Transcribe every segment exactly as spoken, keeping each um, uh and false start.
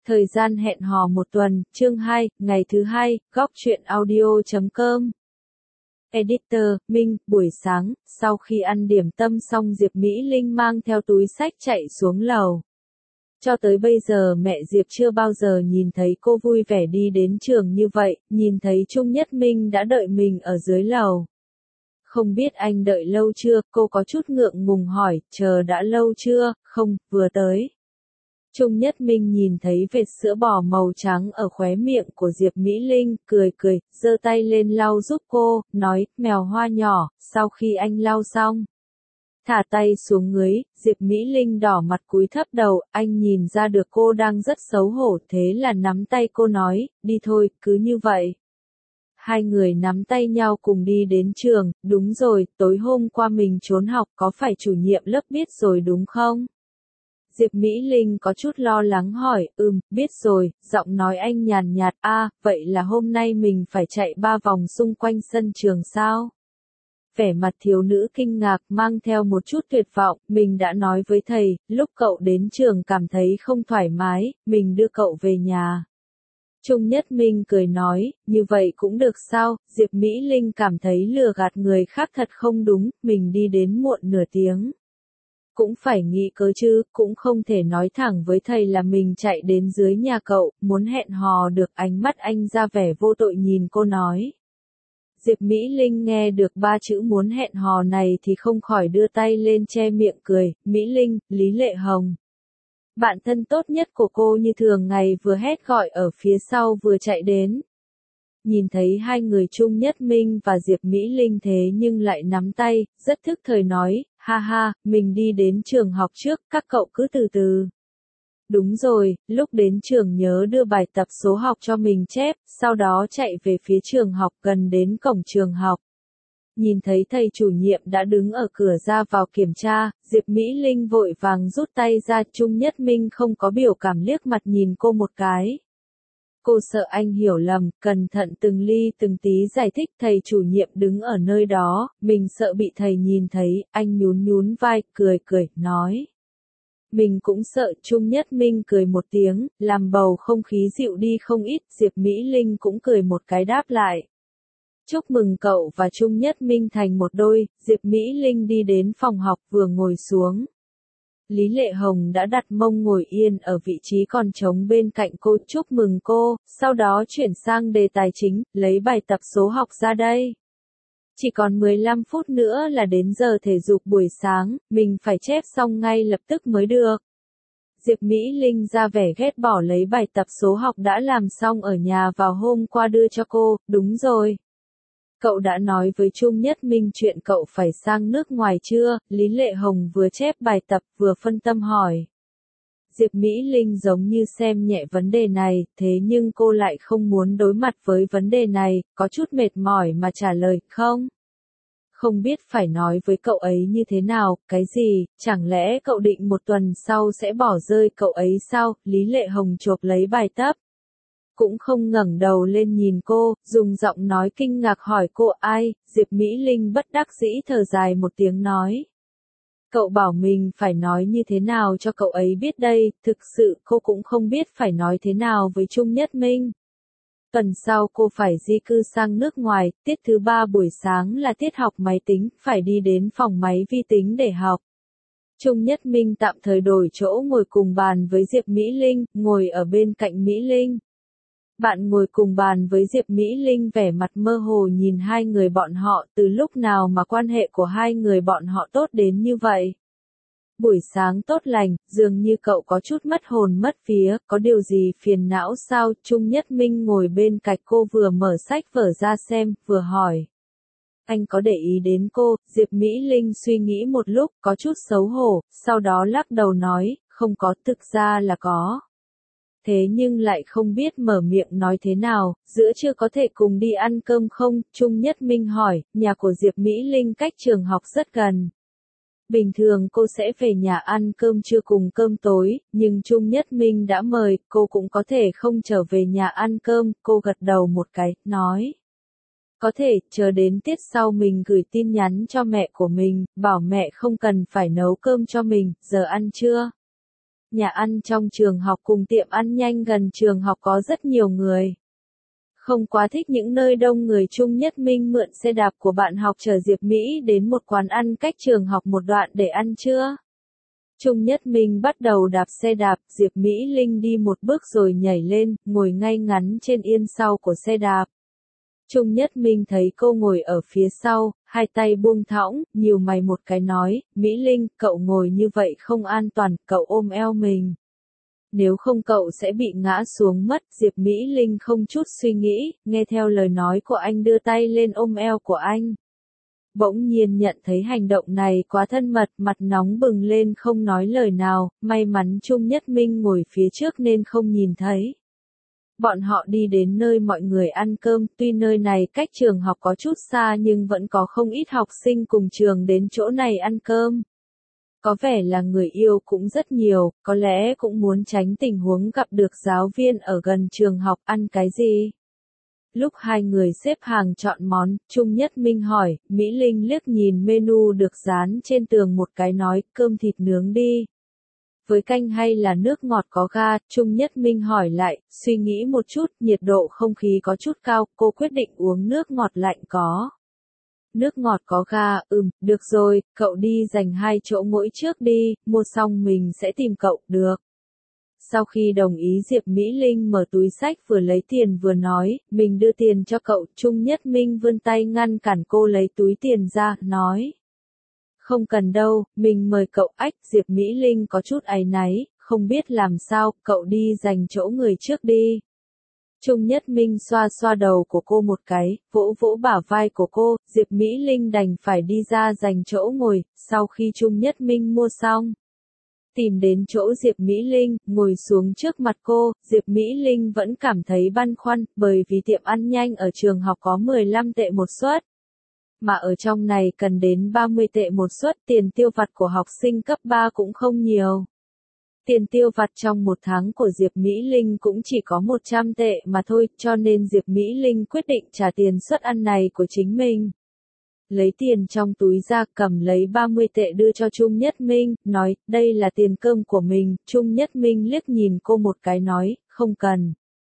Thời gian hẹn hò một tuần, chương hai, ngày thứ hai, góc truyện audio chấm com. Editor, Minh, buổi sáng, sau khi ăn điểm tâm xong Diệp Mỹ Linh mang theo túi xách chạy xuống lầu. Cho tới bây giờ mẹ Diệp chưa bao giờ nhìn thấy cô vui vẻ đi đến trường như vậy, nhìn thấy Trung Nhất Minh đã đợi mình ở dưới lầu. Không biết anh đợi lâu chưa, cô có chút ngượng ngùng hỏi, chờ đã lâu chưa, không, vừa tới. Trung Nhất Minh nhìn thấy vệt sữa bò màu trắng ở khóe miệng của Diệp Mỹ Linh, cười cười, giơ tay lên lau giúp cô, nói, mèo hoa nhỏ, sau khi anh lau xong. Thả tay xuống ngưới, Diệp Mỹ Linh đỏ mặt cúi thấp đầu, anh nhìn ra được cô đang rất xấu hổ, thế là nắm tay cô nói, đi thôi, cứ như vậy. Hai người nắm tay nhau cùng đi đến trường, đúng rồi, tối hôm qua mình trốn học có phải chủ nhiệm lớp biết rồi đúng không? Diệp Mỹ Linh có chút lo lắng hỏi, ừm, biết rồi, giọng nói anh nhàn nhạt, a, à, vậy là hôm nay mình phải chạy ba vòng xung quanh sân trường sao? Vẻ mặt thiếu nữ kinh ngạc mang theo một chút tuyệt vọng, mình đã nói với thầy, lúc cậu đến trường cảm thấy không thoải mái, mình đưa cậu về nhà. Trung Nhất Minh cười nói, như vậy cũng được sao, Diệp Mỹ Linh cảm thấy lừa gạt người khác thật không đúng, mình đi đến muộn nửa tiếng. Cũng phải nghĩ cớ chứ, cũng không thể nói thẳng với thầy là mình chạy đến dưới nhà cậu, muốn hẹn hò được. Ánh mắt anh ra vẻ vô tội nhìn cô nói. Diệp Mỹ Linh nghe được ba chữ muốn hẹn hò này thì không khỏi đưa tay lên che miệng cười, Mỹ Linh, Lý Lệ Hồng. Bạn thân tốt nhất của cô như thường ngày vừa hét gọi ở phía sau vừa chạy đến. Nhìn thấy hai người Trung Nhất Minh và Diệp Mỹ Linh thế nhưng lại nắm tay, rất thức thời nói, ha ha, mình đi đến trường học trước, các cậu cứ từ từ. Đúng rồi, lúc đến trường nhớ đưa bài tập số học cho mình chép, sau đó chạy về phía trường học gần đến cổng trường học. Nhìn thấy thầy chủ nhiệm đã đứng ở cửa ra vào kiểm tra, Diệp Mỹ Linh vội vàng rút tay ra, Trung Nhất Minh không có biểu cảm liếc mặt nhìn cô một cái. Cô sợ anh hiểu lầm, cẩn thận từng ly từng tí giải thích, thầy chủ nhiệm đứng ở nơi đó, mình sợ bị thầy nhìn thấy, anh nhún nhún vai, cười cười, nói. Mình cũng sợ, Trung Nhất Minh cười một tiếng, làm bầu không khí dịu đi không ít, Diệp Mỹ Linh cũng cười một cái đáp lại. Chúc mừng cậu và Trung Nhất Minh thành một đôi, Diệp Mỹ Linh đi đến phòng học vừa ngồi xuống. Lý Lệ Hồng đã đặt mông ngồi yên ở vị trí còn trống bên cạnh cô, chúc mừng cô, sau đó chuyển sang đề tài chính, lấy bài tập số học ra đây. Chỉ còn mười lăm phút nữa là đến giờ thể dục buổi sáng, mình phải chép xong ngay lập tức mới được. Diệp Mỹ Linh ra vẻ ghét bỏ lấy bài tập số học đã làm xong ở nhà vào hôm qua đưa cho cô, đúng rồi. Cậu đã nói với Trung Nhất Minh chuyện cậu phải sang nước ngoài chưa? Lý Lệ Hồng vừa chép bài tập vừa phân tâm hỏi. Diệp Mỹ Linh giống như xem nhẹ vấn đề này, thế nhưng cô lại không muốn đối mặt với vấn đề này, có chút mệt mỏi mà trả lời, không. Không biết phải nói với cậu ấy như thế nào, cái gì, chẳng lẽ cậu định một tuần sau sẽ bỏ rơi cậu ấy sao? Lý Lệ Hồng chộp lấy bài tập. Cũng không ngẩng đầu lên nhìn cô, dùng giọng nói kinh ngạc hỏi cô ai, Diệp Mỹ Linh bất đắc dĩ thở dài một tiếng nói. Cậu bảo mình phải nói như thế nào cho cậu ấy biết đây, thực sự cô cũng không biết phải nói thế nào với Trung Nhất Minh. Tuần sau cô phải di cư sang nước ngoài, tiết thứ ba buổi sáng là tiết học máy tính, phải đi đến phòng máy vi tính để học. Trung Nhất Minh tạm thời đổi chỗ ngồi cùng bàn với Diệp Mỹ Linh, ngồi ở bên cạnh Mỹ Linh. Bạn ngồi cùng bàn với Diệp Mỹ Linh vẻ mặt mơ hồ nhìn hai người bọn họ, từ lúc nào mà quan hệ của hai người bọn họ tốt đến như vậy. Buổi sáng tốt lành, dường như cậu có chút mất hồn mất vía, có điều gì phiền não sao? Trung Nhất Minh ngồi bên cạnh cô vừa mở sách vở ra xem, vừa hỏi. Anh có để ý đến cô? Diệp Mỹ Linh suy nghĩ một lúc, có chút xấu hổ, sau đó lắc đầu nói, không có, thực ra là có. Thế nhưng lại không biết mở miệng nói thế nào, giữa trưa có thể cùng đi ăn cơm không? Trung Nhất Minh hỏi, nhà của Diệp Mỹ Linh cách trường học rất gần. Bình thường cô sẽ về nhà ăn cơm trưa cùng cơm tối, nhưng Trung Nhất Minh đã mời, cô cũng có thể không trở về nhà ăn cơm, cô gật đầu một cái, nói. Có thể, chờ đến tiết sau mình gửi tin nhắn cho mẹ của mình, bảo mẹ không cần phải nấu cơm cho mình, giờ ăn trưa. nhà ăn trong trường học cùng tiệm ăn nhanh gần trường học có rất nhiều người. Không quá thích những nơi đông người. Trung Nhất Minh mượn xe đạp của bạn học chở Diệp Mỹ đến một quán ăn cách trường học một đoạn để ăn trưa. Trung Nhất Minh bắt đầu đạp xe đạp, Diệp Mỹ Linh đi một bước rồi nhảy lên, ngồi ngay ngắn trên yên sau của xe đạp. Trung Nhất Minh thấy cô ngồi ở phía sau, hai tay buông thõng, nhíu mày một cái nói, Mỹ Linh, cậu ngồi như vậy không an toàn, cậu ôm eo mình. Nếu không cậu sẽ bị ngã xuống mất. Diệp Mỹ Linh không chút suy nghĩ, nghe theo lời nói của anh đưa tay lên ôm eo của anh. Bỗng nhiên nhận thấy hành động này quá thân mật, mặt nóng bừng lên không nói lời nào, may mắn Trung Nhất Minh ngồi phía trước nên không nhìn thấy. Bọn họ đi đến nơi mọi người ăn cơm, tuy nơi này cách trường học có chút xa nhưng vẫn có không ít học sinh cùng trường đến chỗ này ăn cơm. Có vẻ là người yêu cũng rất nhiều, có lẽ cũng muốn tránh tình huống gặp được giáo viên ở gần trường học ăn cái gì. Lúc hai người xếp hàng chọn món, Trung Nhất Minh hỏi, Mỹ Linh liếc nhìn menu được dán trên tường một cái nói, cơm thịt nướng đi. Với canh hay là nước ngọt có ga, Trung Nhất Minh hỏi lại, suy nghĩ một chút, nhiệt độ không khí có chút cao, cô quyết định uống nước ngọt lạnh có. Nước ngọt có ga, ừm, được rồi, cậu đi dành hai chỗ mỗi trước đi, mua xong mình sẽ tìm cậu, được. Sau khi đồng ý Diệp Mỹ Linh mở túi xách vừa lấy tiền vừa nói, mình đưa tiền cho cậu. Trung Nhất Minh vươn tay ngăn cản cô lấy túi tiền ra, nói. Không cần đâu, mình mời cậu. Ách. Diệp Mỹ Linh có chút áy náy, không biết làm sao, cậu đi dành chỗ người trước đi. Trung Nhất Minh xoa xoa đầu của cô một cái, vỗ vỗ bả vai của cô, Diệp Mỹ Linh đành phải đi ra dành chỗ ngồi. Sau khi Trung Nhất Minh mua xong, tìm đến chỗ Diệp Mỹ Linh, ngồi xuống trước mặt cô. Diệp Mỹ Linh vẫn cảm thấy băn khoăn, bởi vì tiệm ăn nhanh ở trường học có mười lăm tệ một suất. Mà ở trong này cần đến ba mươi tệ một suất, tiền tiêu vặt của học sinh cấp ba cũng không nhiều. Tiền tiêu vặt trong một tháng của Diệp Mỹ Linh cũng chỉ có một trăm tệ mà thôi, cho nên Diệp Mỹ Linh quyết định trả tiền suất ăn này của chính mình. Lấy tiền trong túi ra, cầm lấy ba mươi tệ đưa cho Trung Nhất Minh, nói, đây là tiền cơm của mình. Trung Nhất Minh liếc nhìn cô một cái nói, không cần.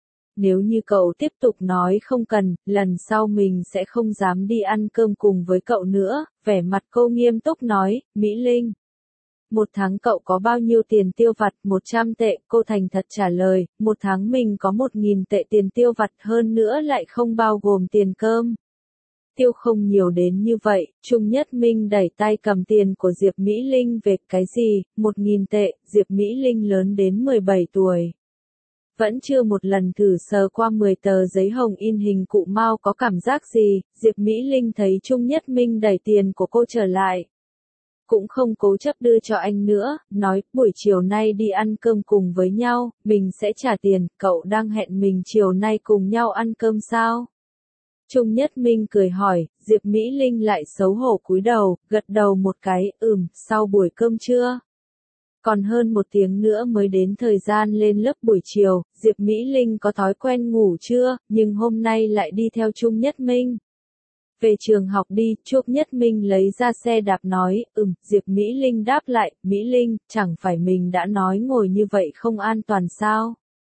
Nếu như cậu tiếp tục nói không cần, lần sau mình sẽ không dám đi ăn cơm cùng với cậu nữa. Vẻ mặt cô nghiêm túc nói, Mỹ Linh. Một tháng cậu có bao nhiêu tiền tiêu vặt? Một trăm tệ, cô thành thật trả lời, một tháng mình có một nghìn tệ tiền tiêu vặt, hơn nữa lại không bao gồm tiền cơm. Tiêu không nhiều đến như vậy. Trung Nhất Minh đẩy tay cầm tiền của Diệp Mỹ Linh về, cái gì, một nghìn tệ. Diệp Mỹ Linh lớn đến mười bảy tuổi. Vẫn chưa một lần thử sờ qua mười tờ giấy hồng in hình cụ Mao có cảm giác gì. Diệp Mỹ Linh thấy Trung Nhất Minh đẩy tiền của cô trở lại. Cũng không cố chấp đưa cho anh nữa, nói, buổi chiều nay đi ăn cơm cùng với nhau, mình sẽ trả tiền, cậu đang hẹn mình chiều nay cùng nhau ăn cơm sao? Trung Nhất Minh cười hỏi, Diệp Mỹ Linh lại xấu hổ cúi đầu, gật đầu một cái, ừm, sau buổi cơm trưa. Còn hơn một tiếng nữa mới đến thời gian lên lớp buổi chiều, Diệp Mỹ Linh có thói quen ngủ trưa, nhưng hôm nay lại đi theo Trung Nhất Minh. Về trường học đi, Trung Nhất Minh lấy ra xe đạp nói, ừm, Diệp Mỹ Linh đáp lại, Mỹ Linh, chẳng phải mình đã nói ngồi như vậy không an toàn sao?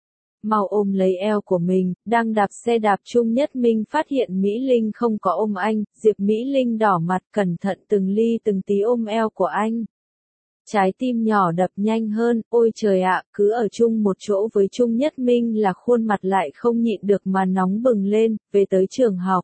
Mau ôm lấy eo của mình, đang đạp xe đạp. Trung Nhất Minh phát hiện Mỹ Linh không có ôm anh, Diệp Mỹ Linh đỏ mặt cẩn thận từng ly từng tí ôm eo của anh. Trái tim nhỏ đập nhanh hơn, ôi trời ạ, cứ ở chung một chỗ với Trung Nhất Minh là khuôn mặt lại không nhịn được mà nóng bừng lên. Về tới trường học.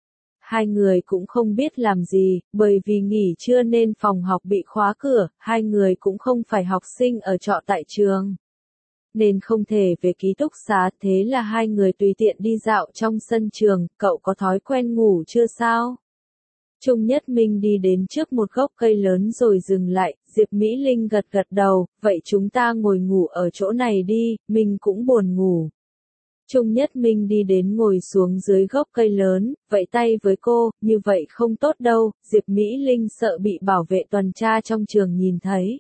Hai người cũng không biết làm gì, bởi vì nghỉ trưa nên phòng học bị khóa cửa, hai người cũng không phải học sinh ở trọ tại trường. Nên không thể về ký túc xá, thế là hai người tùy tiện đi dạo trong sân trường. Cậu có thói quen ngủ trưa sao? Trung Nhất Minh đi đến trước một gốc cây lớn rồi dừng lại, Diệp Mỹ Linh gật gật đầu, vậy chúng ta ngồi ngủ ở chỗ này đi, mình cũng buồn ngủ. Trung Nhất Minh đi đến ngồi xuống dưới gốc cây lớn, vẫy tay với cô, như vậy không tốt đâu. Diệp Mỹ Linh sợ bị bảo vệ tuần tra trong trường nhìn thấy.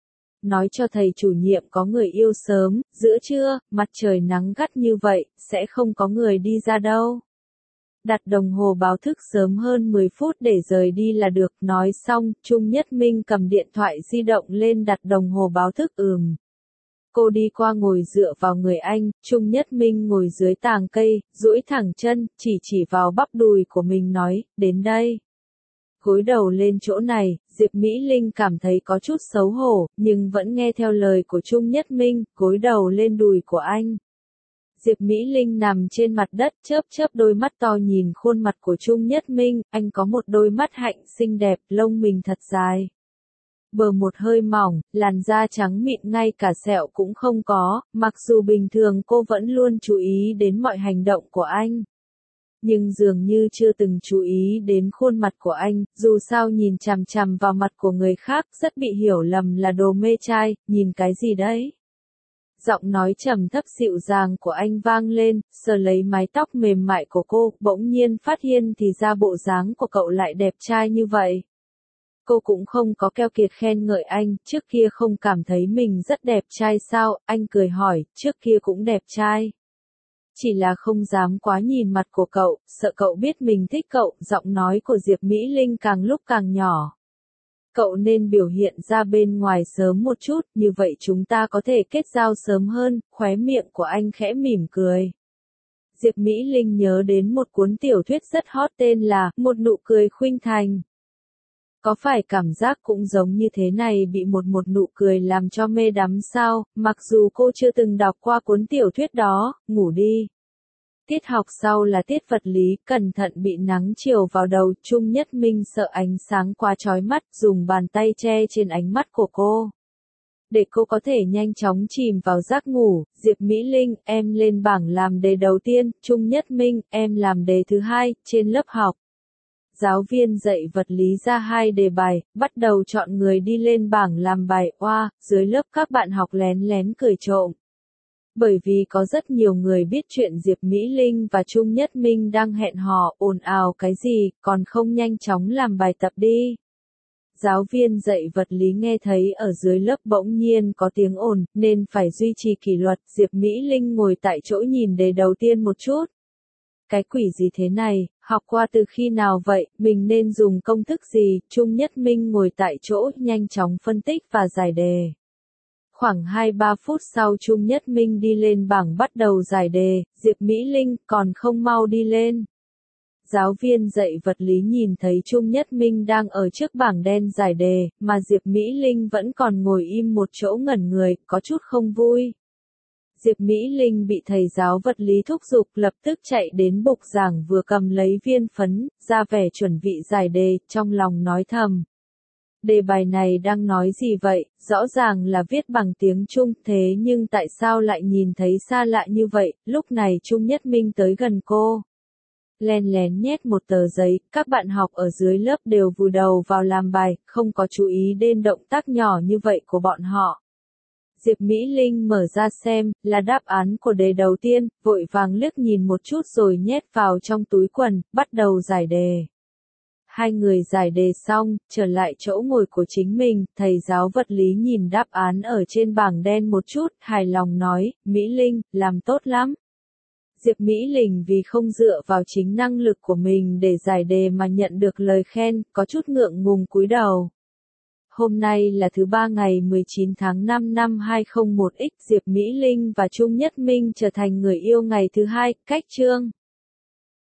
Nói cho thầy chủ nhiệm có người yêu sớm, giữa trưa, mặt trời nắng gắt như vậy, sẽ không có người đi ra đâu. Đặt đồng hồ báo thức sớm hơn mười phút để rời đi là được. Nói xong, Trung Nhất Minh cầm điện thoại di động lên đặt đồng hồ báo thức. Ừm. Cô đi qua ngồi dựa vào người anh, Trung Nhất Minh ngồi dưới tàng cây, duỗi thẳng chân, chỉ chỉ vào bắp đùi của mình nói, đến đây. Gối đầu lên chỗ này, Diệp Mỹ Linh cảm thấy có chút xấu hổ, nhưng vẫn nghe theo lời của Trung Nhất Minh, gối đầu lên đùi của anh. Diệp Mỹ Linh nằm trên mặt đất chớp chớp đôi mắt to nhìn khuôn mặt của Trung Nhất Minh, anh có một đôi mắt hạnh xinh đẹp, lông mình thật dài. Bờ một hơi mỏng, làn da trắng mịn ngay cả sẹo cũng không có, mặc dù bình thường cô vẫn luôn chú ý đến mọi hành động của anh. Nhưng dường như chưa từng chú ý đến khuôn mặt của anh, dù sao nhìn chằm chằm vào mặt của người khác rất bị hiểu lầm là đồ mê trai, nhìn cái gì đấy? Giọng nói trầm thấp dịu dàng của anh vang lên, sờ lấy mái tóc mềm mại của cô, bỗng nhiên phát hiện thì ra bộ dáng của cậu lại đẹp trai như vậy. Cô cũng không có keo kiệt khen ngợi anh, trước kia không cảm thấy mình rất đẹp trai sao, anh cười hỏi, trước kia cũng đẹp trai. Chỉ là không dám quá nhìn mặt của cậu, sợ cậu biết mình thích cậu, giọng nói của Diệp Mỹ Linh càng lúc càng nhỏ. Cậu nên biểu hiện ra bên ngoài sớm một chút, như vậy chúng ta có thể kết giao sớm hơn, khóe miệng của anh khẽ mỉm cười. Diệp Mỹ Linh nhớ đến một cuốn tiểu thuyết rất hot tên là Một nụ cười khuynh thành. Có phải cảm giác cũng giống như thế này bị một một nụ cười làm cho mê đắm sao, mặc dù cô chưa từng đọc qua cuốn tiểu thuyết đó, ngủ đi. Tiết học sau là tiết vật lý, cẩn thận bị nắng chiều vào đầu, Trung Nhất Minh sợ ánh sáng quá chói mắt, dùng bàn tay che trên ánh mắt của cô. Để cô có thể nhanh chóng chìm vào giấc ngủ, Diệp Mỹ Linh, em lên bảng làm đề đầu tiên, Trung Nhất Minh, em làm đề thứ hai, trên lớp học. Giáo viên dạy vật lý ra hai đề bài, bắt đầu chọn người đi lên bảng làm bài, oa, dưới lớp các bạn học lén lén cười trộm. Bởi vì có rất nhiều người biết chuyện Diệp Mỹ Linh và Trung Nhất Minh đang hẹn hò, ồn ào cái gì, còn không nhanh chóng làm bài tập đi. Giáo viên dạy vật lý nghe thấy ở dưới lớp bỗng nhiên có tiếng ồn, nên phải duy trì kỷ luật, Diệp Mỹ Linh ngồi tại chỗ nhìn đề đầu tiên một chút. Cái quỷ gì thế này, học qua từ khi nào vậy, mình nên dùng công thức gì, Trung Nhất Minh ngồi tại chỗ, nhanh chóng phân tích và giải đề. Khoảng hai ba phút sau Trung Nhất Minh đi lên bảng bắt đầu giải đề, Diệp Mỹ Linh còn không mau đi lên. Giáo viên dạy vật lý nhìn thấy Trung Nhất Minh đang ở trước bảng đen giải đề, mà Diệp Mỹ Linh vẫn còn ngồi im một chỗ ngẩn người, có chút không vui. Diệp Mỹ Linh bị thầy giáo vật lý thúc giục lập tức chạy đến bục giảng vừa cầm lấy viên phấn, ra vẻ chuẩn bị giải đề, trong lòng nói thầm. Đề bài này đang nói gì vậy, rõ ràng là viết bằng tiếng Trung, thế nhưng tại sao lại nhìn thấy xa lạ như vậy, lúc này Trung Nhất Minh tới gần cô. Len lén nhét một tờ giấy, các bạn học ở dưới lớp đều vùi đầu vào làm bài, không có chú ý đến động tác nhỏ như vậy của bọn họ. Diệp Mỹ Linh mở ra xem, là đáp án của đề đầu tiên, vội vàng liếc nhìn một chút rồi nhét vào trong túi quần, bắt đầu giải đề. Hai người giải đề xong, trở lại chỗ ngồi của chính mình, thầy giáo vật lý nhìn đáp án ở trên bảng đen một chút, hài lòng nói, Mỹ Linh, làm tốt lắm. Diệp Mỹ Linh vì không dựa vào chính năng lực của mình để giải đề mà nhận được lời khen, có chút ngượng ngùng cúi đầu. Hôm nay là thứ ba ngày mười chín tháng năm năm hai không một x, Diệp Mỹ Linh và Trung Nhất Minh trở thành người yêu ngày thứ hai, cách chương.